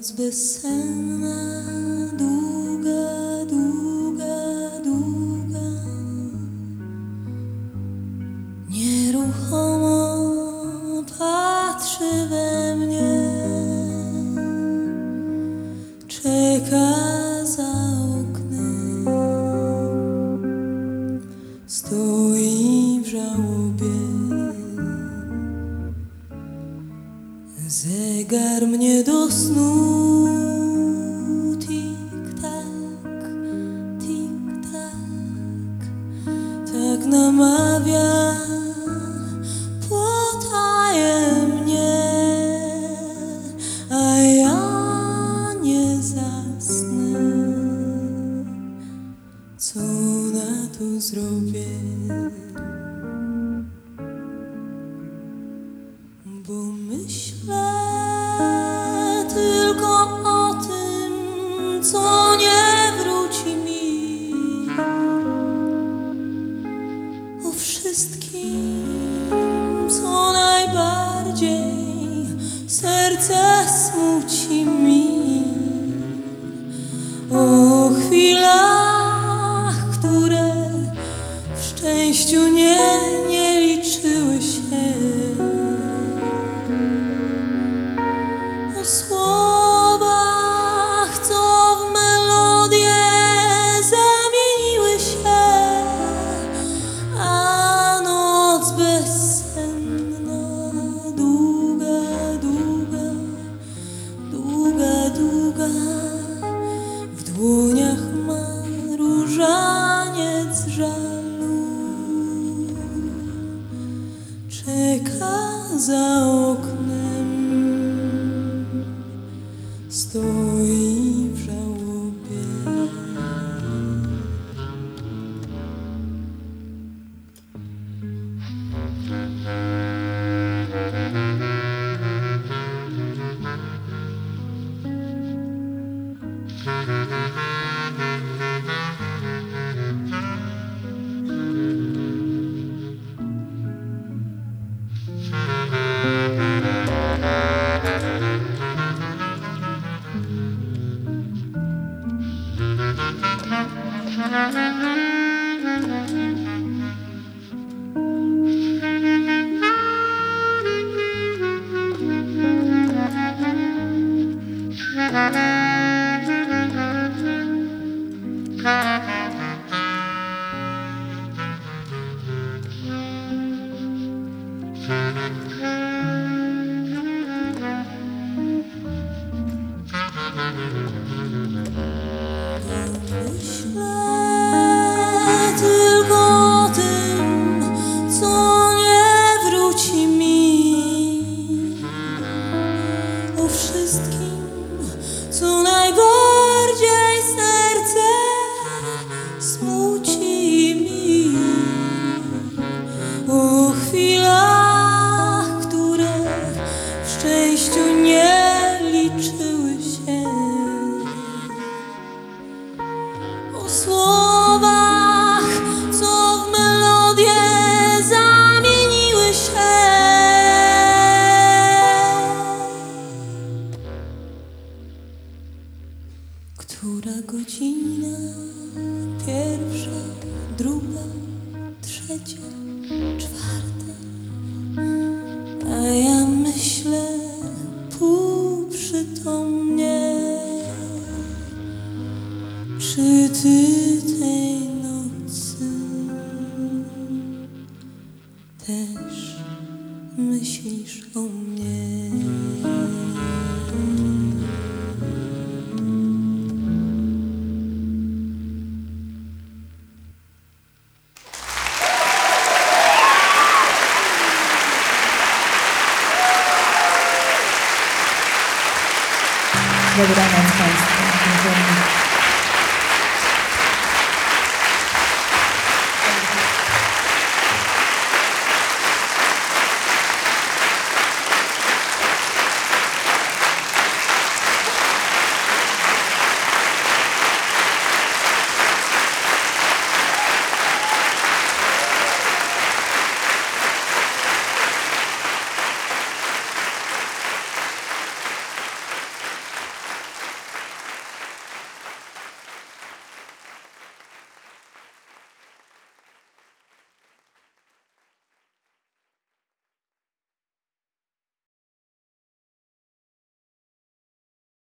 noc bezsenna, długa, długa, długa, nieruchomo patrzy we mnie, czeka za oknem, stoi w żałobie. Zegar mnie do snu tik-tak, tik-tak, tak namawia potajemnie, a ja nie zasnę. Co na to zrobię? Bo myślę tylko o tym, co nie wróci mi, o wszystkim, co najbardziej serce smuci mi, o chwilach, które w szczęściu nie liczyły się, o słowach, co w melodię zamieniły się, a noc bezsenna, długa, długa, długa, długa, w dłoniach ma różaniec żalu, czeka za oknem, stoi w żałobie. Myślę tylko o tym, co nie wróci mi, o wszystkim, co najbardziej serce smuci mi, o chwilach, które w szczęściu nie liczyły się, o słowach, co w melodię zamieniły się, która godzina? Pierwsza, druga, trzecia, czwarta, a ja myślę półprzytomnie, czy ty tej nocy też myślisz o mnie? Dobranoc Państwu. Dziękuję.